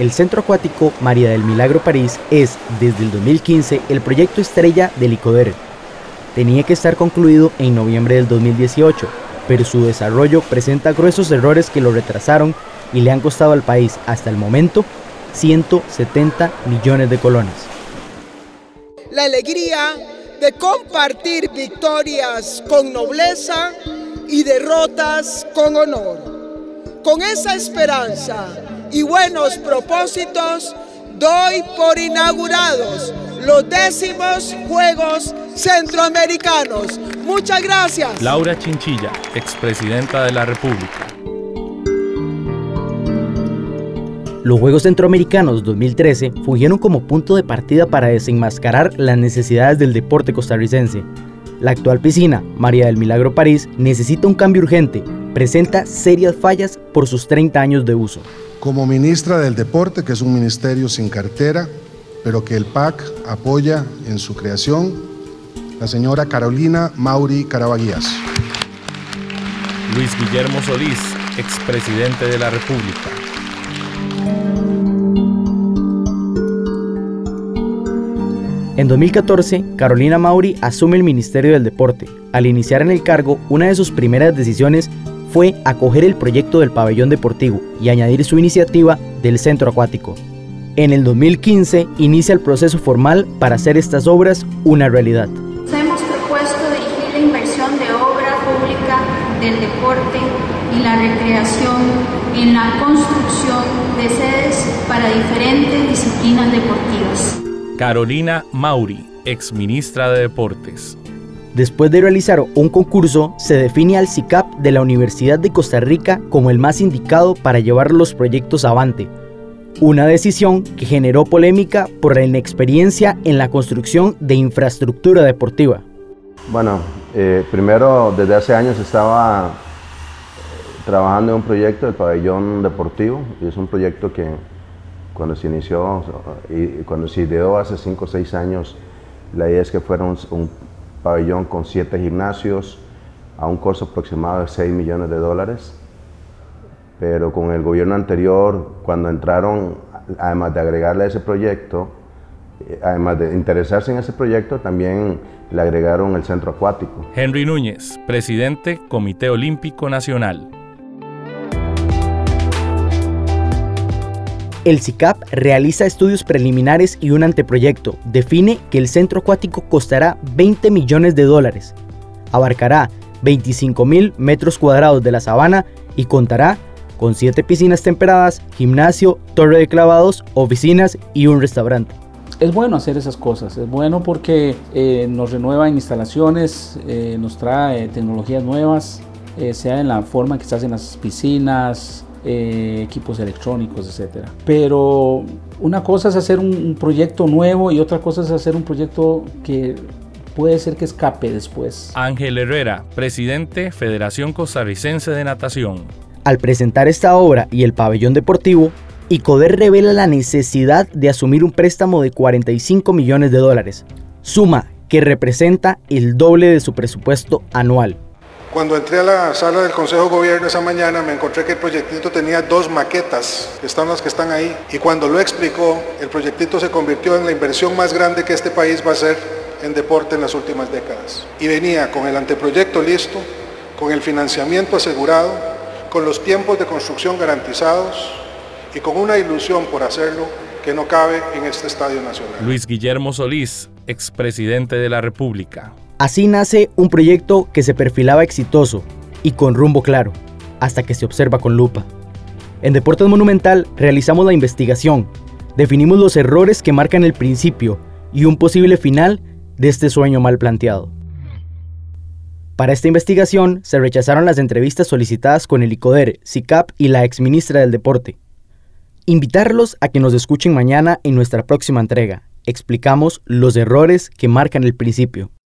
El Centro Acuático María del Milagro París es, desde el 2015, el proyecto estrella del ICODER. Tenía que estar concluido en noviembre del 2018, pero su desarrollo presenta gruesos errores que lo retrasaron y le han costado al país, hasta el momento, 170 millones de colones. La alegría de compartir victorias con nobleza y derrotas con honor. Con esa esperanza y buenos propósitos, doy por inaugurados los 10º Juegos Centroamericanos. Muchas gracias. Laura Chinchilla, expresidenta de la República. Los Juegos Centroamericanos 2013 fungieron como punto de partida para desenmascarar las necesidades del deporte costarricense. La actual piscina, María del Milagro París, necesita un cambio urgente. Presenta serias fallas por sus 30 años de uso. Como ministra del Deporte, que es un ministerio sin cartera, pero que el PAC apoya en su creación, la señora Carolina Mauri Carabaguías. Luis Guillermo Solís, expresidente de la República. En 2014, Carolina Mauri asume el Ministerio del Deporte. Al iniciar en el cargo, una de sus primeras decisiones fue acoger el proyecto del pabellón deportivo y añadir su iniciativa del centro acuático. En el 2015, inicia el proceso formal para hacer estas obras una realidad. Hemos propuesto dirigir la inversión de obra pública del deporte y la recreación en la construcción de sedes para diferentes disciplinas deportivas. Carolina Mauri, exministra de Deportes. Después de realizar un concurso, se define al CICAP de la Universidad de Costa Rica como el más indicado para llevar los proyectos avante. Una decisión que generó polémica por la inexperiencia en la construcción de infraestructura deportiva. Bueno, primero desde hace años estaba trabajando en un proyecto del pabellón deportivo, y es un proyecto que cuando se inició y cuando se ideó hace 5 o 6 años, la idea es que fuera un pabellón con 7 gimnasios a un costo aproximado de $6 millones. Pero con el gobierno anterior, cuando entraron, además de agregarle a ese proyecto, además de interesarse en ese proyecto, también le agregaron el centro acuático. Henry Núñez, presidente, Comité Olímpico Nacional. El CICAP realiza estudios preliminares y un anteproyecto. Define que el centro acuático costará $20 millones. Abarcará 25.000 metros cuadrados de la sabana y contará con 7 piscinas temperadas, gimnasio, torre de clavados, oficinas y un restaurante. Es bueno hacer esas cosas, es bueno porque nos renueva en instalaciones, nos trae tecnologías nuevas, sea en la forma que se hacen las piscinas, equipos electrónicos, etc. Pero una cosa es hacer un proyecto nuevo y otra cosa es hacer un proyecto que puede ser que escape después. Ángel Herrera, presidente, Federación Costarricense de Natación. Al presentar esta obra y el pabellón deportivo, ICODER revela la necesidad de asumir un préstamo de $45 millones, suma que representa el doble de su presupuesto anual. Cuando entré a la sala del Consejo de Gobierno esa mañana, me encontré que el proyectito tenía 2 maquetas, que están las que están ahí, y cuando lo explicó, el proyectito se convirtió en la inversión más grande que este país va a hacer en deporte en las últimas décadas. Y venía con el anteproyecto listo, con el financiamiento asegurado, con los tiempos de construcción garantizados y con una ilusión por hacerlo que no cabe en este Estadio Nacional. Luis Guillermo Solís, expresidente de la República. Así nace un proyecto que se perfilaba exitoso y con rumbo claro, hasta que se observa con lupa. En Deportes Monumental realizamos la investigación, definimos los errores que marcan el principio y un posible final de este sueño mal planteado. Para esta investigación se rechazaron las entrevistas solicitadas con el ICODER, CICAP y la exministra del Deporte. Invitarlos a que nos escuchen mañana en nuestra próxima entrega. Explicamos los errores que marcan el principio.